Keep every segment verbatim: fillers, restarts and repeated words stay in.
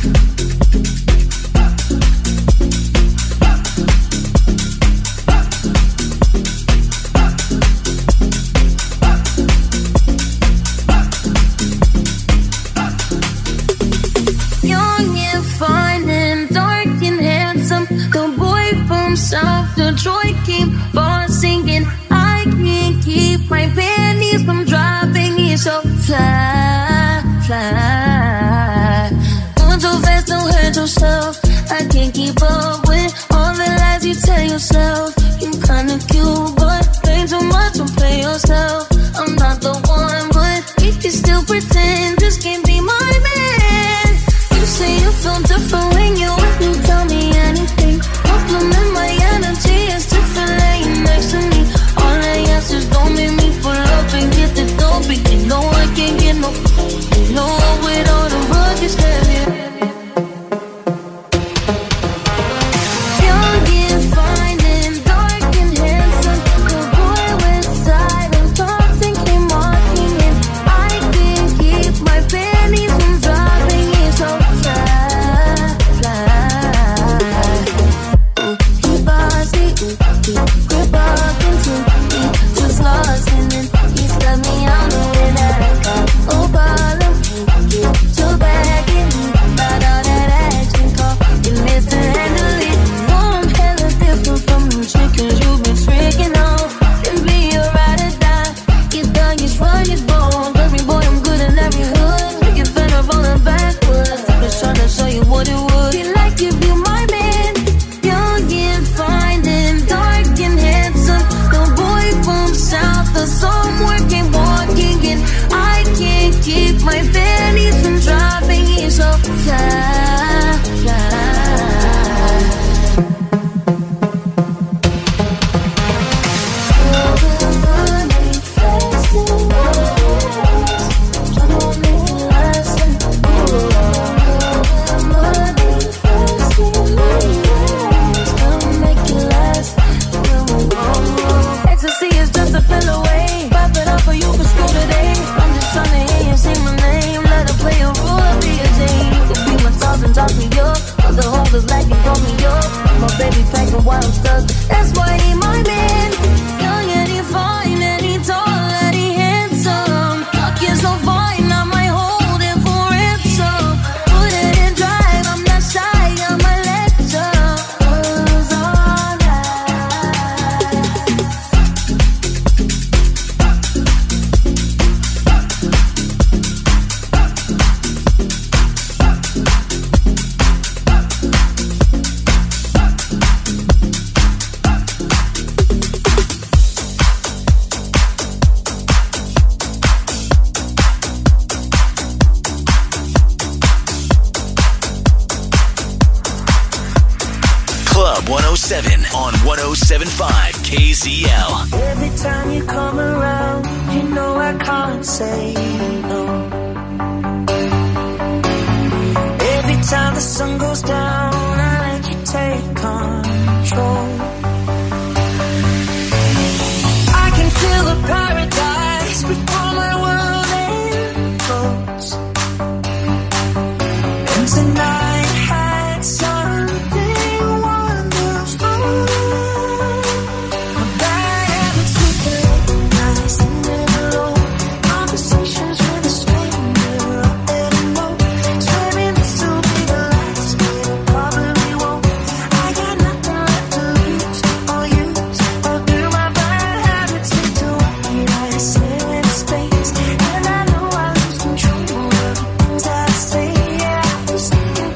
Space, and I know I lose control of things I say. Yeah, I was thinking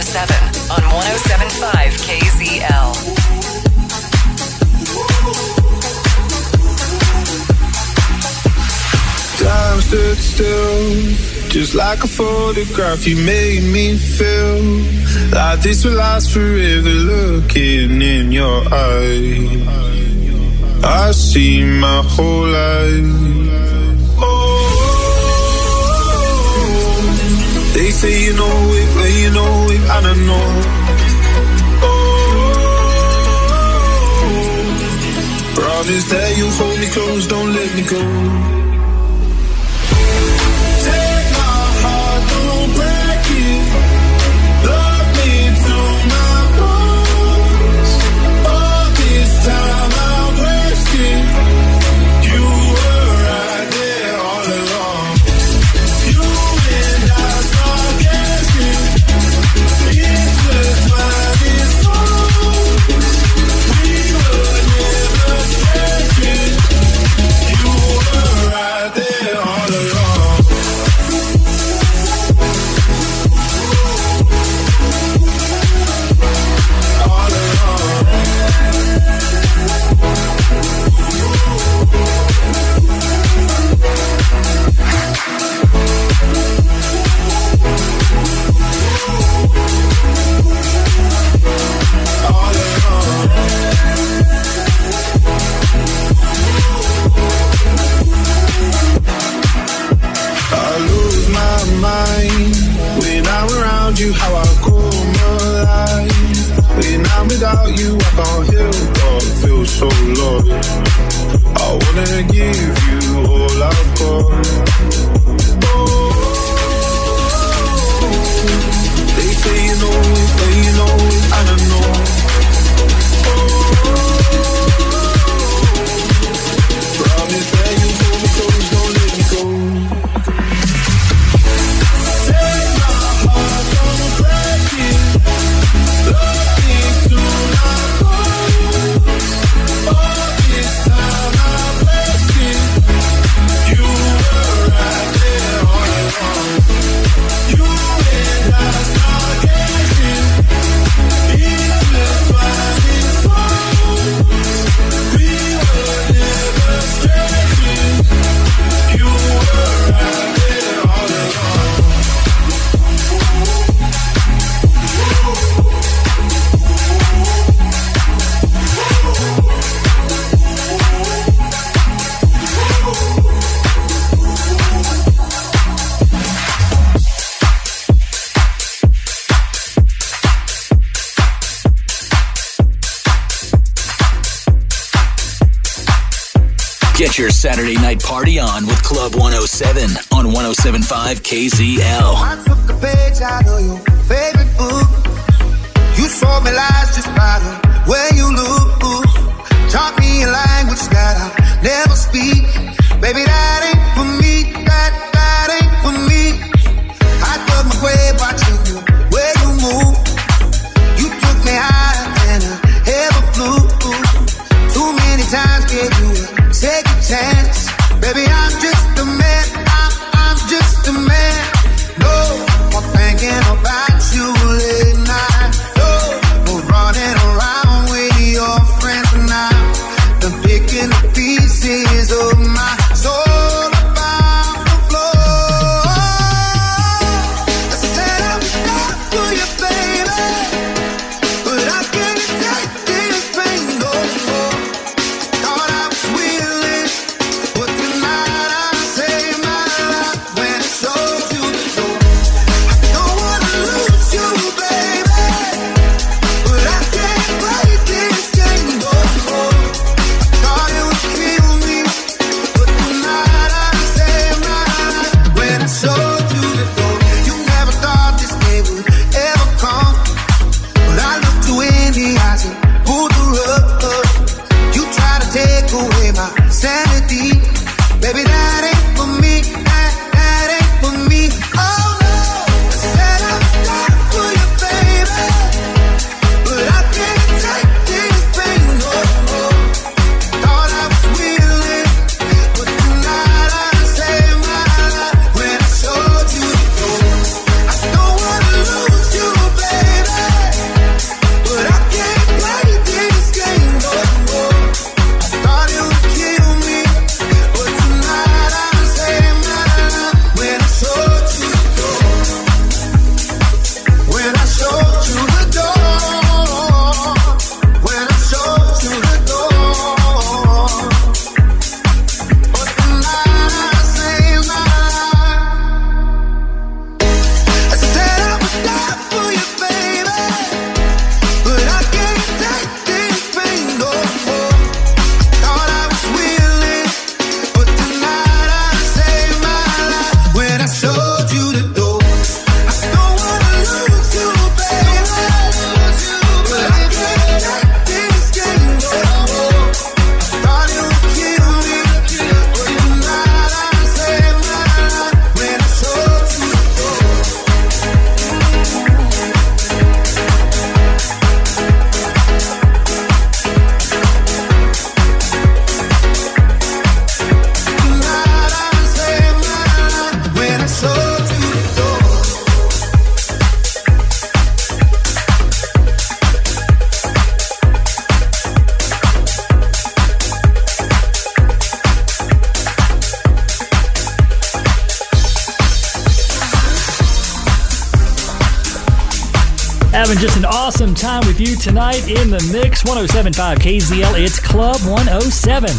seven on one oh seven point five K Z L. Time stood still, just like a photograph. You made me feel like this will last forever. Looking in your eyes, I see my whole life. Oh, they say you know it, but you know it, I don't know. Oh, promise that you'll hold me close, don't let me go. You how I come alive. When I'm without you, I can't help but feel so lost. I wanna give you all I've got. Oh, they say you know it, but you know it, I don't know. Oh, promise that you hold me close, don't let me go. Get your Saturday night party on with Club one oh seven on one oh seven point five K Z L. I took a page out of your favorite book. You told me lies just by the way you look. Taught me a language that I'll never speak. Baby, that ain't for me. That, that ain't for me. I dug my grave watching the way you move. You took me higher than I ever flew. Too many times gave you a second chance. Baby, I'm just a man. I'm, I'm just a man. No more thinking about you late night. No more running around with your friends now. The picking the pieces of my soul apart. Having just an awesome time with you tonight in the mix. one oh seven point five K Z L, it's Club one oh seven.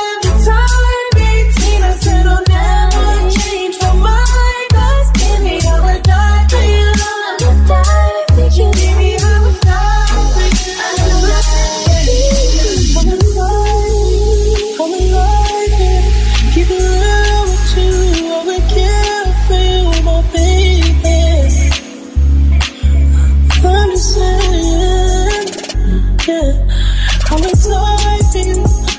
Give me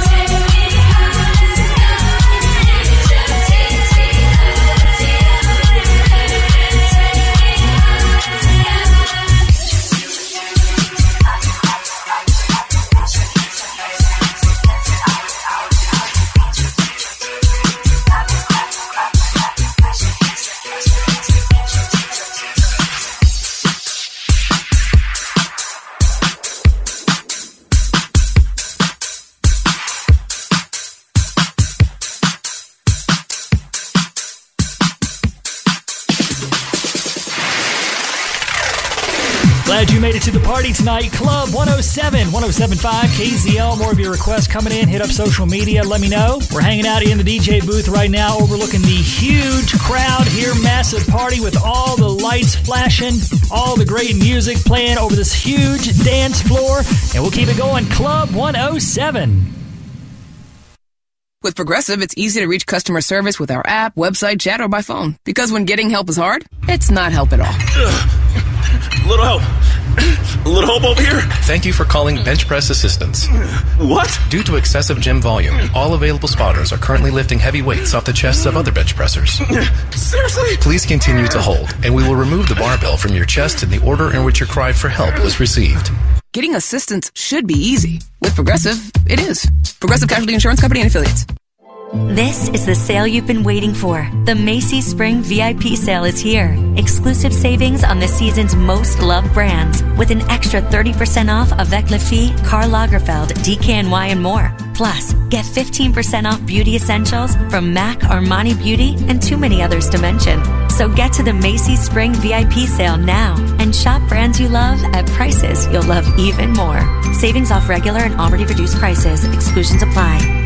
Glad you made it to the party tonight. Club one oh seven, one oh seven point five K Z L. More of your requests coming in. Hit up social media. Let me know. We're hanging out in the D J booth right now, overlooking the huge crowd here. Massive party with all the lights flashing, all the great music playing over this huge dance floor. And we'll keep it going. Club one oh seven. With Progressive, it's easy to reach customer service with our app, website, chat, or by phone. Because when getting help is hard, it's not help at all. Ugh. Little help. A little help over here. Thank you for calling Bench Press Assistance. What? Due to excessive gym volume, all available spotters are currently lifting heavy weights off the chests of other bench pressers. Seriously? Please continue to hold, and we will remove the barbell from your chest in the order in which your cry for help was received. Getting assistance should be easy. With Progressive, it is. Progressive Casualty Insurance Company and Affiliates. This is the sale you've been waiting for. The Macy's Spring V I P sale is here. Exclusive savings on the season's most loved brands with an extra thirty percent off Avec Les Filles, Karl Lagerfeld, D K N Y, and more. Plus, get fifteen percent off beauty essentials from MAC, Armani Beauty, and too many others to mention. So get to the Macy's Spring V I P sale now and shop brands you love at prices you'll love even more. Savings off regular and already reduced prices. Exclusions apply.